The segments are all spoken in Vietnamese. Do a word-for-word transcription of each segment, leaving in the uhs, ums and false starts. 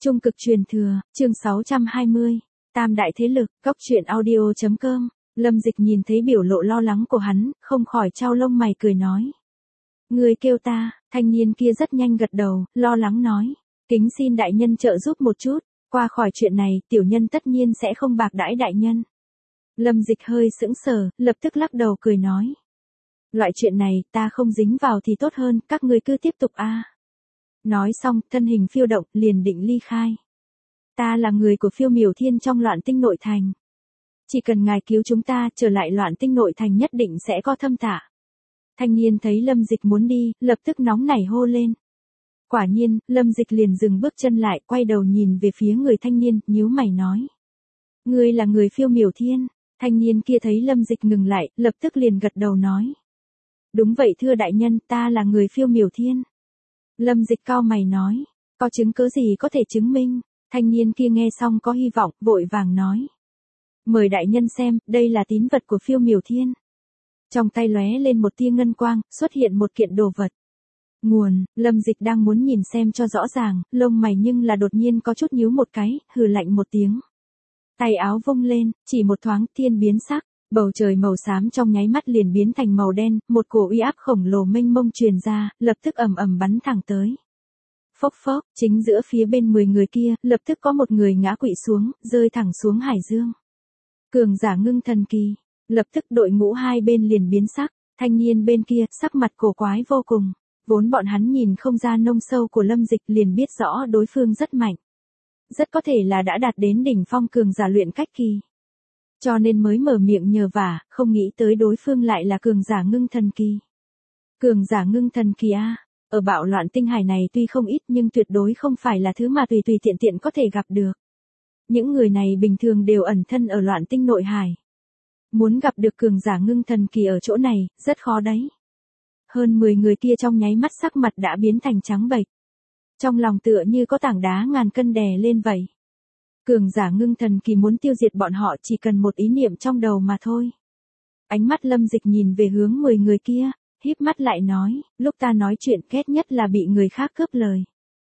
Trung cực truyền thừa, chương sáu trăm hai mươi, Tam đại thế lực, góc truyện audio chấm com. Lâm Dịch nhìn thấy biểu lộ lo lắng của hắn, không khỏi chau lông mày cười nói. Người kêu ta, thanh niên kia rất nhanh gật đầu, lo lắng nói. Kính xin đại nhân trợ giúp một chút, qua khỏi chuyện này, tiểu nhân tất nhiên sẽ không bạc đãi đại nhân. Lâm Dịch hơi sững sờ, lập tức lắc đầu cười nói. Loại chuyện này, ta không dính vào thì tốt hơn, các ngươi cứ tiếp tục a. Nói xong, thân hình phiêu động, liền định ly khai. Ta là người của Phiêu Miểu Thiên trong Loạn Tinh Nội Thành. Chỉ cần ngài cứu chúng ta, trở lại Loạn Tinh Nội Thành nhất định sẽ có thâm tạ. Thanh niên thấy Lâm Dịch muốn đi, lập tức nóng nảy hô lên. Quả nhiên, Lâm Dịch liền dừng bước chân lại, quay đầu nhìn về phía người thanh niên, nhíu mày nói. Ngươi là người Phiêu Miểu Thiên. Thanh niên kia thấy Lâm Dịch ngừng lại, lập tức liền gật đầu nói. Đúng vậy thưa đại nhân, ta là người Phiêu Miểu Thiên. Lâm Dịch cau mày nói, có chứng cứ gì có thể chứng minh? Thanh niên kia nghe xong có hy vọng, vội vàng nói. Mời đại nhân xem, đây là tín vật của Phiêu Miểu Thiên. Trong tay lóe lên một tia ngân quang, xuất hiện một kiện đồ vật. Nguồn, Lâm Dịch đang muốn nhìn xem cho rõ ràng, lông mày nhưng là đột nhiên có chút nhíu một cái, hừ lạnh một tiếng. Tay áo vung lên, chỉ một thoáng thiên biến sắc. Bầu trời màu xám trong nháy mắt liền biến thành màu đen, một cổ uy áp khổng lồ mênh mông truyền ra, lập tức ầm ầm bắn thẳng tới. Phốc phốc, chính giữa phía bên mười người kia, lập tức có một người ngã quỵ xuống, rơi thẳng xuống hải dương. Cường giả ngưng thần kỳ, lập tức đội ngũ hai bên liền biến sắc, thanh niên bên kia, sắc mặt cổ quái vô cùng. Vốn bọn hắn nhìn không ra nông sâu của Lâm Dịch liền biết rõ đối phương rất mạnh. Rất có thể là đã đạt đến đỉnh phong cường giả luyện cách kỳ. Cho nên mới mở miệng nhờ vả, không nghĩ tới đối phương lại là cường giả ngưng thần kỳ. Cường giả ngưng thần kỳ a, ở bạo loạn tinh hải này tuy không ít nhưng tuyệt đối không phải là thứ mà tùy tùy tiện tiện có thể gặp được. Những người này bình thường đều ẩn thân ở loạn tinh nội hải. Muốn gặp được cường giả ngưng thần kỳ ở chỗ này, rất khó đấy. Hơn mười người kia trong nháy mắt sắc mặt đã biến thành trắng bệch. Trong lòng tựa như có tảng đá ngàn cân đè lên vậy. Cường giả ngưng thần kỳ muốn tiêu diệt bọn họ chỉ cần một ý niệm trong đầu mà thôi. Ánh mắt Lâm Dịch nhìn về hướng mười người kia, híp mắt lại nói, lúc ta nói chuyện ghét nhất là bị người khác cướp lời.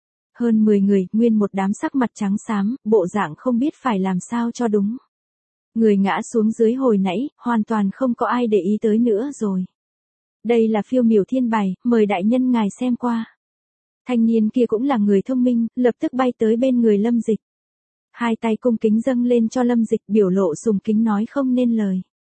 Hơn mười người, nguyên một đám sắc mặt trắng xám, bộ dạng không biết phải làm sao cho đúng. Người ngã xuống dưới hồi nãy, hoàn toàn không có ai để ý tới nữa rồi. Đây là Phiêu Miểu Thiên bày, mời đại nhân ngài xem qua. Thanh niên kia cũng là người thông minh, lập tức bay tới bên người Lâm Dịch. Hai tay cung kính dâng lên cho Lâm Dịch, biểu lộ sùng kính nói không nên lời.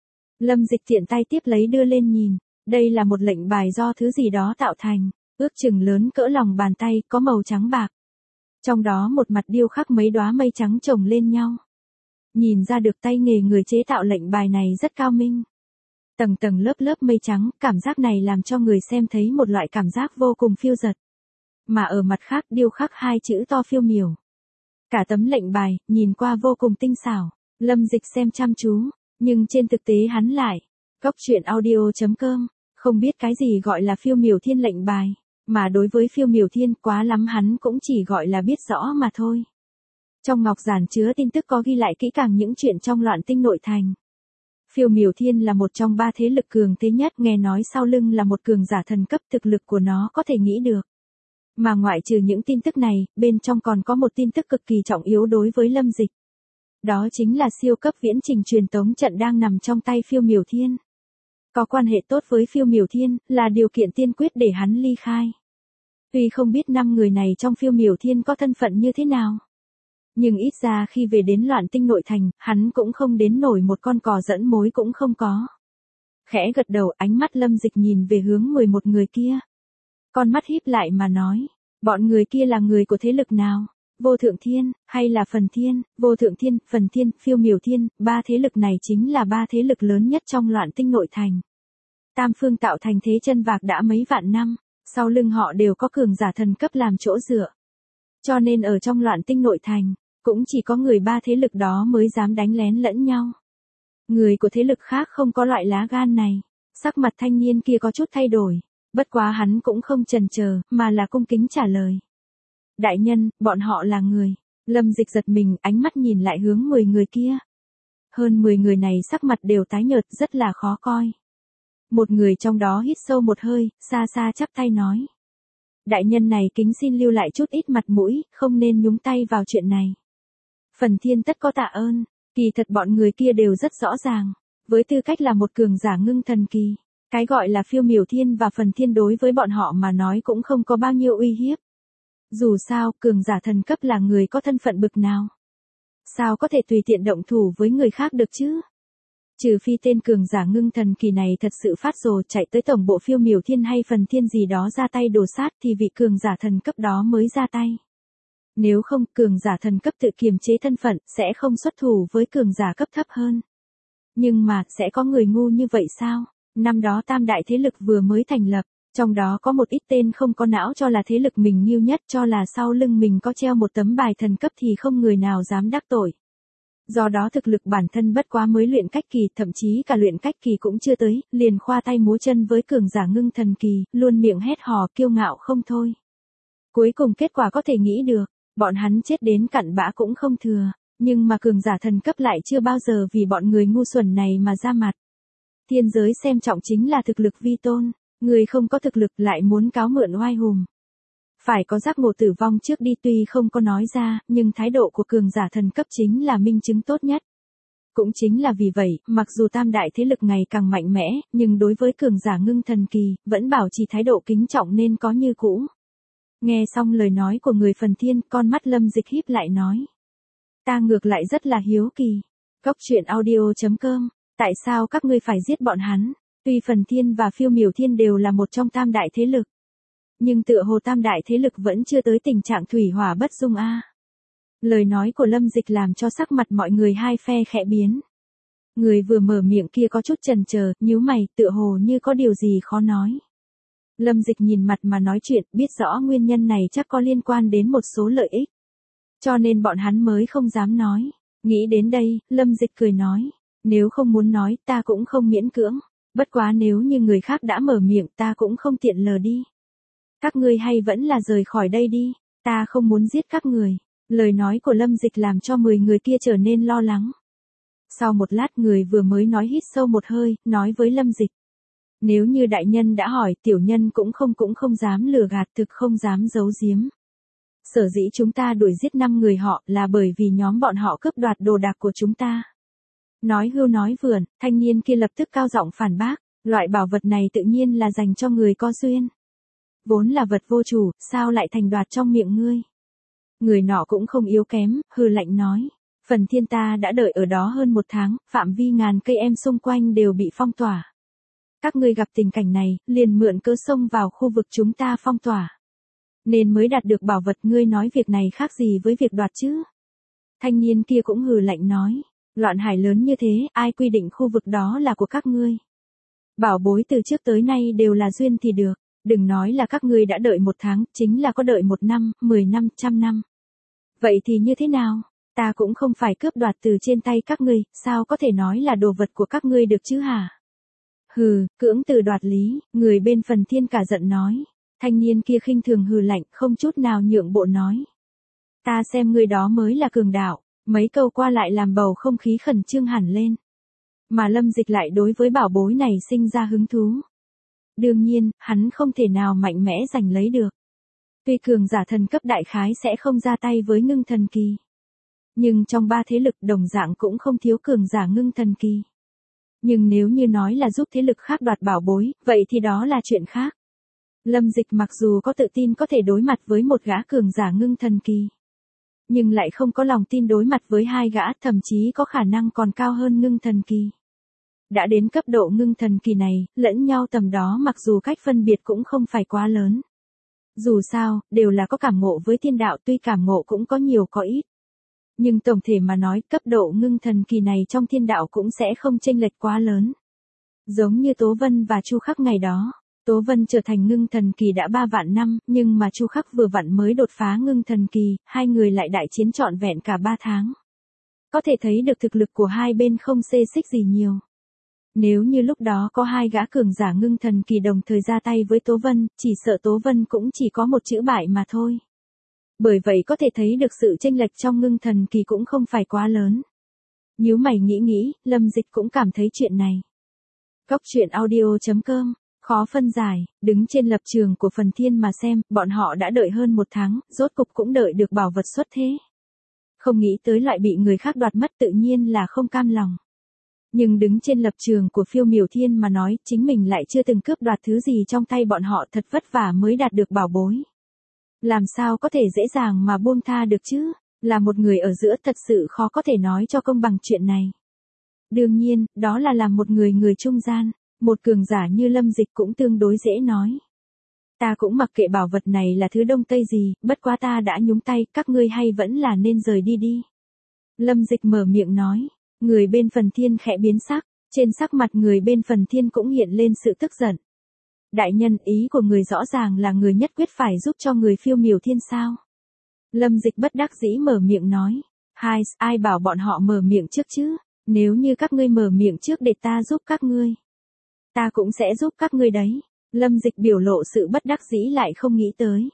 Lâm Dịch tiện tay tiếp lấy đưa lên nhìn, đây là một lệnh bài do thứ gì đó tạo thành, ước chừng lớn cỡ lòng bàn tay, có màu trắng bạc. Trong đó một mặt điêu khắc mấy đóa mây trắng chồng lên nhau. Nhìn ra được tay nghề người chế tạo lệnh bài này rất cao minh. Tầng tầng lớp lớp mây trắng, cảm giác này làm cho người xem thấy một loại cảm giác vô cùng phiêu dật. Mà ở mặt khác điêu khắc hai chữ to Phiêu Miểu. Cả tấm lệnh bài, nhìn qua vô cùng tinh xảo, Lâm Dịch xem chăm chú, nhưng trên thực tế hắn lại, góc truyện audio chấm com, không biết cái gì gọi là Phiêu Miểu Thiên lệnh bài, mà đối với Phiêu Miểu Thiên quá lắm hắn cũng chỉ gọi là biết rõ mà thôi. Trong ngọc giản chứa tin tức có ghi lại kỹ càng những chuyện trong Loạn Tinh Nội Thành. Phiêu Miểu Thiên là một trong ba thế lực cường thế nhất, nghe nói sau lưng là một cường giả thần cấp, thực lực của nó có thể nghĩ được. Mà ngoại trừ những tin tức này, bên trong còn có một tin tức cực kỳ trọng yếu đối với Lâm Dịch. Đó chính là siêu cấp viễn trình truyền tống trận đang nằm trong tay Phiêu Miểu Thiên. Có quan hệ tốt với Phiêu Miểu Thiên, là điều kiện tiên quyết để hắn ly khai. Tuy không biết năm người này trong Phiêu Miểu Thiên có thân phận như thế nào. Nhưng ít ra khi về đến Loạn Tinh Nội Thành, hắn cũng không đến nổi một con cò dẫn mối cũng không có. Khẽ gật đầu, ánh mắt Lâm Dịch nhìn về hướng mười một người kia. Con mắt híp lại mà nói, bọn người kia là người của thế lực nào? Vô Thượng Thiên, hay là Phần Thiên? Vô Thượng Thiên, Phần Thiên, Phiêu Miểu Thiên, ba thế lực này chính là ba thế lực lớn nhất trong Loạn Tinh Nội Thành. Tam phương tạo thành thế chân vạc đã mấy vạn năm, sau lưng họ đều có cường giả thần cấp làm chỗ dựa. Cho nên ở trong Loạn Tinh Nội Thành, cũng chỉ có người ba thế lực đó mới dám đánh lén lẫn nhau. Người của thế lực khác không có loại lá gan này. Sắc mặt thanh niên kia có chút thay đổi. Bất quá hắn cũng không chần chờ, mà là cung kính trả lời. Đại nhân, bọn họ là người. Lâm Dịch giật mình, ánh mắt nhìn lại hướng mười người kia. Hơn mười người này sắc mặt đều tái nhợt, rất là khó coi. Một người trong đó hít sâu một hơi, xa xa chắp tay nói. Đại nhân này kính xin lưu lại chút ít mặt mũi, không nên nhúng tay vào chuyện này. Phần Thiên tất có tạ ơn, kỳ thật bọn người kia đều rất rõ ràng. Với tư cách là một cường giả ngưng thần kỳ, cái gọi là Phiêu Miểu Thiên và Phần Thiên đối với bọn họ mà nói cũng không có bao nhiêu uy hiếp. Dù sao, cường giả thần cấp là người có thân phận bực nào? Sao có thể tùy tiện động thủ với người khác được chứ? Trừ phi tên cường giả ngưng thần kỳ này thật sự phát rồ chạy tới tổng bộ Phiêu Miểu Thiên hay Phần Thiên gì đó ra tay đổ sát thì vị cường giả thần cấp đó mới ra tay. Nếu không, cường giả thần cấp tự kiềm chế thân phận sẽ không xuất thủ với cường giả cấp thấp hơn. Nhưng mà, sẽ có người ngu như vậy sao? Năm đó tam đại thế lực vừa mới thành lập, trong đó có một ít tên không có não cho là thế lực mình nghiêu nhất, cho là sau lưng mình có treo một tấm bài thần cấp thì không người nào dám đắc tội. Do đó thực lực bản thân bất quá mới luyện cách kỳ, thậm chí cả luyện cách kỳ cũng chưa tới, liền khoa tay múa chân với cường giả ngưng thần kỳ, luôn miệng hét hò kiêu ngạo không thôi. Cuối cùng kết quả có thể nghĩ được, bọn hắn chết đến cặn bã cũng không thừa, nhưng mà cường giả thần cấp lại chưa bao giờ vì bọn người ngu xuẩn này mà ra mặt. Thiên giới xem trọng chính là thực lực vi tôn, người không có thực lực lại muốn cáo mượn oai hùng. Phải có giác ngộ tử vong trước đi, tuy không có nói ra, nhưng thái độ của cường giả thần cấp chính là minh chứng tốt nhất. Cũng chính là vì vậy, mặc dù tam đại thế lực ngày càng mạnh mẽ, nhưng đối với cường giả ngưng thần kỳ, vẫn bảo trì thái độ kính trọng nên có như cũ. Nghe xong lời nói của người Phần Thiên, con mắt Lâm Dịch híp lại nói. Ta ngược lại rất là hiếu kỳ. Góc truyện audio chấm com, tại sao các ngươi phải giết bọn hắn? Tuy Phần Thiên và Phiêu Miểu Thiên đều là một trong tam đại thế lực. Nhưng tựa hồ tam đại thế lực vẫn chưa tới tình trạng thủy hỏa bất dung a. Lời nói của Lâm Dịch làm cho sắc mặt mọi người hai phe khẽ biến. Người vừa mở miệng kia có chút chần chờ, nhíu mày, tựa hồ như có điều gì khó nói. Lâm Dịch nhìn mặt mà nói chuyện, biết rõ nguyên nhân này chắc có liên quan đến một số lợi ích. Cho nên bọn hắn mới không dám nói. Nghĩ đến đây, Lâm Dịch cười nói. Nếu không muốn nói, ta cũng không miễn cưỡng. Bất quá nếu như người khác đã mở miệng, ta cũng không tiện lờ đi. Các ngươi hay vẫn là rời khỏi đây đi. Ta không muốn giết các người. Lời nói của Lâm Dịch làm cho mười người kia trở nên lo lắng. Sau một lát người vừa mới nói hít sâu một hơi, nói với Lâm Dịch. Nếu như đại nhân đã hỏi, tiểu nhân cũng không cũng không dám lừa gạt, thực không dám giấu giếm. Sở dĩ chúng ta đuổi giết năm người họ là bởi vì nhóm bọn họ cướp đoạt đồ đạc của chúng ta. Nói hưu nói vượn, thanh niên kia lập tức cao giọng phản bác, loại bảo vật này tự nhiên là dành cho người có duyên. Vốn là vật vô chủ, sao lại thành đoạt trong miệng ngươi? Người nọ cũng không yếu kém, hừ lạnh nói. Phần Thiên ta đã đợi ở đó hơn một tháng, phạm vi ngàn cây em xung quanh đều bị phong tỏa. Các ngươi gặp tình cảnh này, liền mượn cớ xông vào khu vực chúng ta phong tỏa. Nên mới đạt được bảo vật, ngươi nói việc này khác gì với việc đoạt chứ? Thanh niên kia cũng hừ lạnh nói. Loạn hải lớn như thế, ai quy định khu vực đó là của các ngươi? Bảo bối từ trước tới nay đều là duyên thì được. Đừng nói là các ngươi đã đợi một tháng, chính là có đợi một năm, mười năm, trăm năm. Vậy thì như thế nào? Ta cũng không phải cướp đoạt từ trên tay các ngươi, sao có thể nói là đồ vật của các ngươi được chứ hả? Hừ, cưỡng từ đoạt lý, người bên Phần Thiên cả giận nói. Thanh niên kia khinh thường hừ lạnh, không chút nào nhượng bộ nói. Ta xem người đó mới là cường đạo, mấy câu qua lại làm bầu không khí khẩn trương hẳn lên. Mà Lâm Dịch lại đối với bảo bối này sinh ra hứng thú. Đương nhiên, hắn không thể nào mạnh mẽ giành lấy được. Tuy cường giả thần cấp đại khái sẽ không ra tay với ngưng thần kỳ. Nhưng trong ba thế lực đồng dạng cũng không thiếu cường giả ngưng thần kỳ. Nhưng nếu như nói là giúp thế lực khác đoạt bảo bối, vậy thì đó là chuyện khác. Lâm Dịch mặc dù có tự tin có thể đối mặt với một gã cường giả ngưng thần kỳ. Nhưng lại không có lòng tin đối mặt với hai gã, thậm chí có khả năng còn cao hơn ngưng thần kỳ. Đã đến cấp độ ngưng thần kỳ này, lẫn nhau tầm đó mặc dù cách phân biệt cũng không phải quá lớn. Dù sao, đều là có cảm ngộ với thiên đạo, tuy cảm ngộ cũng có nhiều có ít. Nhưng tổng thể mà nói, cấp độ ngưng thần kỳ này trong thiên đạo cũng sẽ không chênh lệch quá lớn. Giống như Tố Vân và Chu Khắc ngày đó. Tố Vân trở thành ngưng thần kỳ đã ba vạn năm, nhưng mà Chu Khắc vừa vặn mới đột phá ngưng thần kỳ, hai người lại đại chiến trọn vẹn cả ba tháng. Có thể thấy được thực lực của hai bên không xê xích gì nhiều. Nếu như lúc đó có hai gã cường giả ngưng thần kỳ đồng thời ra tay với Tố Vân, chỉ sợ Tố Vân cũng chỉ có một chữ bại mà thôi. Bởi vậy có thể thấy được sự chênh lệch trong ngưng thần kỳ cũng không phải quá lớn. Nhíu mày nghĩ nghĩ, Lâm Dịch cũng cảm thấy chuyện này. Góc truyện audio chấm com Khó phân giải, đứng trên lập trường của Phần Thiên mà xem, bọn họ đã đợi hơn một tháng, rốt cục cũng đợi được bảo vật xuất thế. Không nghĩ tới lại bị người khác đoạt mất tự nhiên là không cam lòng. Nhưng đứng trên lập trường của Phiêu Miểu Thiên mà nói, chính mình lại chưa từng cướp đoạt thứ gì trong tay bọn họ, thật vất vả mới đạt được bảo bối. Làm sao có thể dễ dàng mà buông tha được chứ, là một người ở giữa thật sự khó có thể nói cho công bằng chuyện này. Đương nhiên, đó là làm một người người trung gian, một cường giả như Lâm Dịch cũng tương đối dễ nói. Ta cũng mặc kệ bảo vật này là thứ Đông Tây gì, bất quá ta đã nhúng tay, các ngươi hay vẫn là nên rời đi đi. Lâm Dịch mở miệng nói, người bên Phần Thiên khẽ biến sắc, trên sắc mặt người bên Phần Thiên cũng hiện lên sự tức giận. Đại nhân, ý của người rõ ràng là người nhất quyết phải giúp cho người Phiêu Miểu Thiên sao? Lâm Dịch bất đắc dĩ mở miệng nói, hai, ai bảo bọn họ mở miệng trước chứ, nếu như các ngươi mở miệng trước để ta giúp các ngươi. Ta cũng sẽ giúp các ngươi đấy. Lâm Dịch biểu lộ sự bất đắc dĩ lại không nghĩ tới.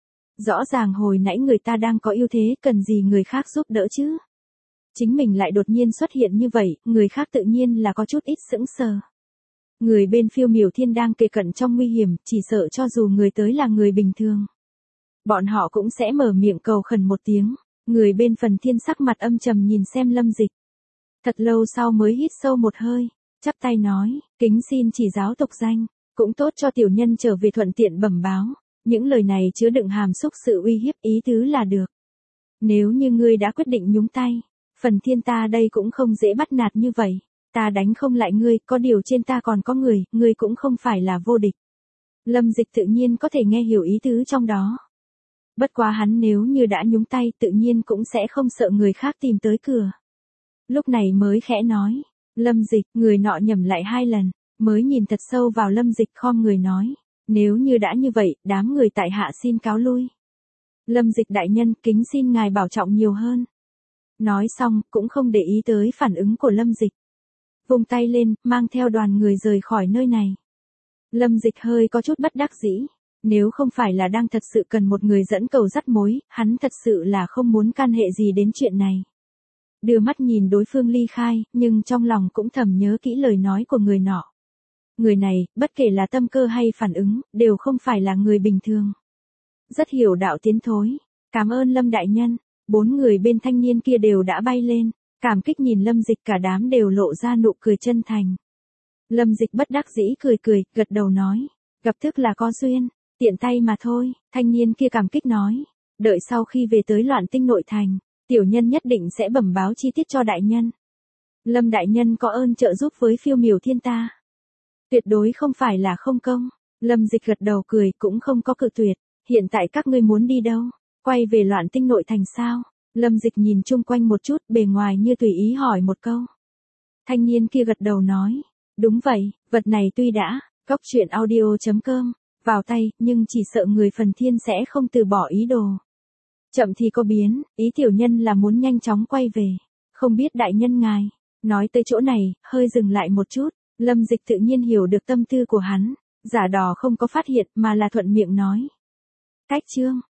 Rõ ràng hồi nãy người ta đang có ưu thế, cần gì người khác giúp đỡ chứ? Chính mình lại đột nhiên xuất hiện như vậy, người khác tự nhiên là có chút ít sững sờ. Người bên Phiêu Miểu Thiên đang kề cận trong nguy hiểm, chỉ sợ cho dù người tới là người bình thường, bọn họ cũng sẽ mở miệng cầu khẩn một tiếng. Người bên Phần Thiên sắc mặt âm trầm nhìn xem Lâm Dịch. Thật lâu sau mới hít sâu một hơi, chắp tay nói, kính xin chỉ giáo tục danh, cũng tốt cho tiểu nhân trở về thuận tiện bẩm báo. Những lời này chứa đựng hàm xúc sự uy hiếp, ý tứ là được. Nếu như ngươi đã quyết định nhúng tay, Phần Thiên ta đây cũng không dễ bắt nạt như vậy. Ta đánh không lại ngươi, có điều trên ta còn có người, ngươi cũng không phải là vô địch. Lâm Dịch tự nhiên có thể nghe hiểu ý tứ trong đó. Bất quá hắn nếu như đã nhúng tay tự nhiên cũng sẽ không sợ người khác tìm tới cửa. Lúc này mới khẽ nói, Lâm Dịch, người nọ nhẩm lại hai lần, mới nhìn thật sâu vào Lâm Dịch khom người nói, nếu như đã như vậy, đám người tại hạ xin cáo lui. Lâm Dịch đại nhân, kính xin ngài bảo trọng nhiều hơn. Nói xong, cũng không để ý tới phản ứng của Lâm Dịch. Vung tay lên, mang theo đoàn người rời khỏi nơi này. Lâm Dịch hơi có chút bất đắc dĩ. Nếu không phải là đang thật sự cần một người dẫn cầu dắt mối, hắn thật sự là không muốn can hệ gì đến chuyện này. Đưa mắt nhìn đối phương ly khai, nhưng trong lòng cũng thầm nhớ kỹ lời nói của người nọ. Người này, bất kể là tâm cơ hay phản ứng, đều không phải là người bình thường. Rất hiểu đạo tiến thối. Cảm ơn Lâm đại nhân. Bốn người bên thanh niên kia đều đã bay lên, cảm kích nhìn Lâm Dịch, cả đám đều lộ ra nụ cười chân thành. Lâm Dịch bất đắc dĩ cười cười, gật đầu nói, gặp thức là có duyên, tiện tay mà thôi. Thanh niên kia cảm kích nói, đợi sau khi về tới Loạn Tinh nội thành, tiểu nhân nhất định sẽ bẩm báo chi tiết cho đại nhân. Lâm đại nhân có ơn trợ giúp với Phiêu Miểu Thiên ta. Tuyệt đối không phải là không công. Lâm Dịch gật đầu cười, cũng không có cự tuyệt. Hiện tại các ngươi muốn đi đâu? Quay về Loạn Tinh nội thành sao? Lâm Dịch nhìn chung quanh một chút, bề ngoài như tùy ý hỏi một câu. Thanh niên kia gật đầu nói, đúng vậy, vật này tuy đã, cóc truyện audio chấm com, vào tay, nhưng chỉ sợ người Phần Thiên sẽ không từ bỏ ý đồ. Chậm thì có biến, ý tiểu nhân là muốn nhanh chóng quay về. Không biết đại nhân ngài. Nói tới chỗ này, hơi dừng lại một chút, Lâm Dịch tự nhiên hiểu được tâm tư của hắn. Giả đò không có phát hiện mà là thuận miệng nói. Cách chương.